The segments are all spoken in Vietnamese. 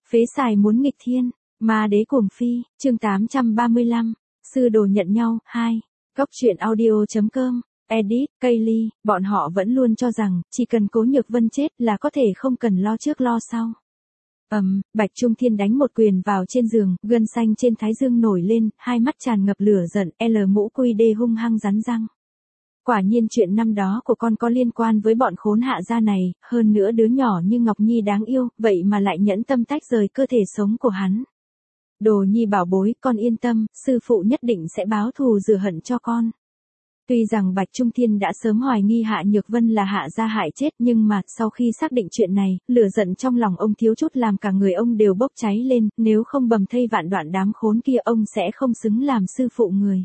Phế xài muốn nghịch thiên, ma đế cuồng phi, chương 835, sư đồ nhận nhau, 2. Góc truyện audio.com, edit, Kaylee, bọn họ vẫn luôn cho rằng, chỉ cần Cố Nhược Vân chết là có thể không cần lo trước lo sau. Bạch Trung Thiên đánh một quyền vào trên giường, gân xanh trên thái dương nổi lên, hai mắt tràn ngập lửa giận, mũ quy đê hung hăng rắn răng. Quả nhiên chuyện năm đó của con có liên quan với bọn khốn hạ gia này, hơn nữa đứa nhỏ như Ngọc Nhi đáng yêu, vậy mà lại nhẫn tâm tách rời cơ thể sống của hắn. Đồ Nhi bảo bối, con yên tâm, sư phụ nhất định sẽ báo thù rửa hận cho con. Tuy rằng Bạch Trung Thiên đã sớm hoài nghi Hạ Nhược Vân là Hạ gia hại chết, nhưng mà, sau khi xác định chuyện này, lửa giận trong lòng ông thiếu chút làm cả người ông đều bốc cháy lên, nếu không bầm thây vạn đoạn đám khốn kia ông sẽ không xứng làm sư phụ người.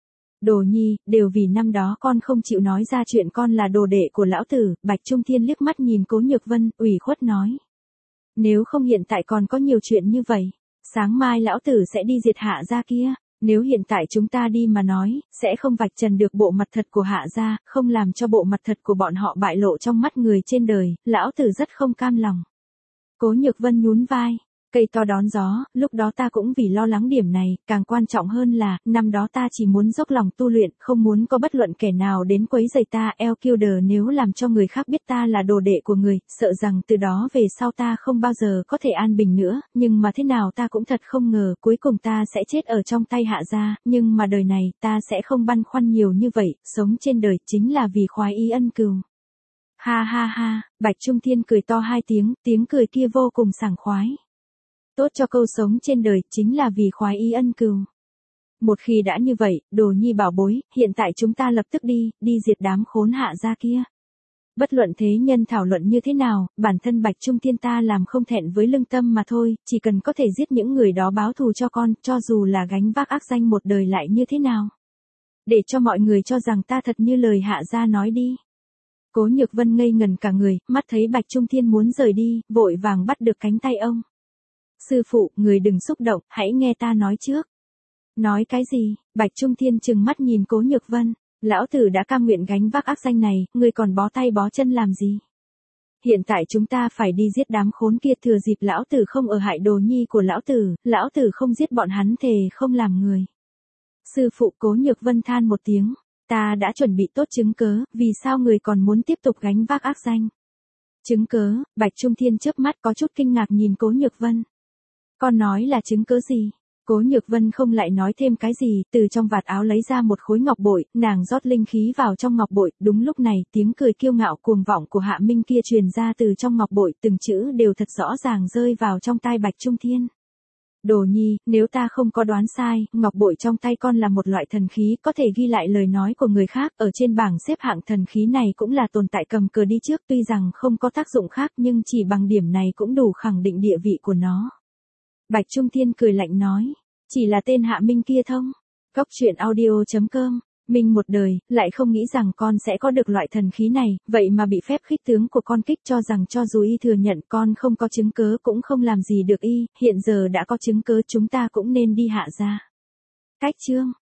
Đồ Nhi, đều vì năm đó con không chịu nói ra chuyện con là đồ đệ của lão tử, Bạch Trung Thiên liếc mắt nhìn Cố Nhược Vân, ủy khuất nói. Nếu không hiện tại còn có nhiều chuyện như vậy, sáng mai lão tử sẽ đi diệt Hạ gia kia. Nếu hiện tại chúng ta đi mà nói, sẽ không vạch trần được bộ mặt thật của Hạ gia, không làm cho bộ mặt thật của bọn họ bại lộ trong mắt người trên đời, lão tử rất không cam lòng. Cố Nhược Vân nhún vai, cây to đón gió, lúc đó ta cũng vì lo lắng điểm này, càng quan trọng hơn là, năm đó ta chỉ muốn dốc lòng tu luyện, không muốn có bất luận kẻ nào đến quấy rầy ta, Elkilder nếu làm cho người khác biết ta là đồ đệ của người, sợ rằng từ đó về sau ta không bao giờ có thể an bình nữa, nhưng mà thế nào ta cũng thật không ngờ, cuối cùng ta sẽ chết ở trong tay Hạ gia, nhưng mà đời này, ta sẽ không băn khoăn nhiều như vậy, sống trên đời chính là vì khoái ý ân cừu. Ha ha ha, Bạch Trung Thiên cười to hai tiếng cười kia vô cùng sảng khoái. Tốt cho câu sống trên đời, chính là vì khoái ý ân cừu. Một khi đã như vậy, Đồ Nhi bảo bối, hiện tại chúng ta lập tức đi diệt đám khốn Hạ gia kia. Bất luận thế nhân thảo luận như thế nào, bản thân Bạch Trung Thiên ta làm không thẹn với lương tâm mà thôi, chỉ cần có thể giết những người đó báo thù cho con, cho dù là gánh vác ác danh một đời lại như thế nào. Để cho mọi người cho rằng ta thật như lời Hạ gia nói đi. Cố Nhược Vân ngây ngần cả người, mắt thấy Bạch Trung Thiên muốn rời đi, vội vàng bắt được cánh tay ông. Sư phụ, người đừng xúc động, hãy nghe ta nói trước. Nói cái gì? Bạch Trung Thiên trừng mắt nhìn Cố Nhược Vân. Lão tử đã cam nguyện gánh vác ác danh này, ngươi còn bó tay bó chân làm gì? Hiện tại chúng ta phải đi giết đám khốn kia, thừa dịp lão tử không ở hại Đồ Nhi của lão tử không giết bọn hắn thề không làm người. Sư phụ, Cố Nhược Vân than một tiếng. Ta đã chuẩn bị tốt chứng cớ, vì sao người còn muốn tiếp tục gánh vác ác danh? Chứng cớ? Bạch Trung Thiên chớp mắt có chút kinh ngạc nhìn Cố Nhược Vân. Con nói là chứng cớ gì? Cố Nhược Vân không lại nói thêm cái gì, từ trong vạt áo lấy ra một khối ngọc bội, nàng rót linh khí vào trong ngọc bội, đúng lúc này, tiếng cười kiêu ngạo cuồng vọng của Hạ Minh kia truyền ra từ trong ngọc bội, từng chữ đều thật rõ ràng rơi vào trong tai Bạch Trung Thiên. Đồ Nhi, nếu ta không có đoán sai, ngọc bội trong tay con là một loại thần khí, có thể ghi lại lời nói của người khác, ở trên bảng xếp hạng thần khí này cũng là tồn tại cầm cờ đi trước, tuy rằng không có tác dụng khác nhưng chỉ bằng điểm này cũng đủ khẳng định địa vị của nó. Bạch Trung Thiên cười lạnh nói, chỉ là tên Hạ Minh kia thông. Góc truyện audio.com, Minh một đời, lại không nghĩ rằng con sẽ có được loại thần khí này, vậy mà bị phép khích tướng của con kích cho rằng cho dù y thừa nhận con không có chứng cớ cũng không làm gì được y, hiện giờ đã có chứng cớ chúng ta cũng nên đi Hạ gia. Cách chương.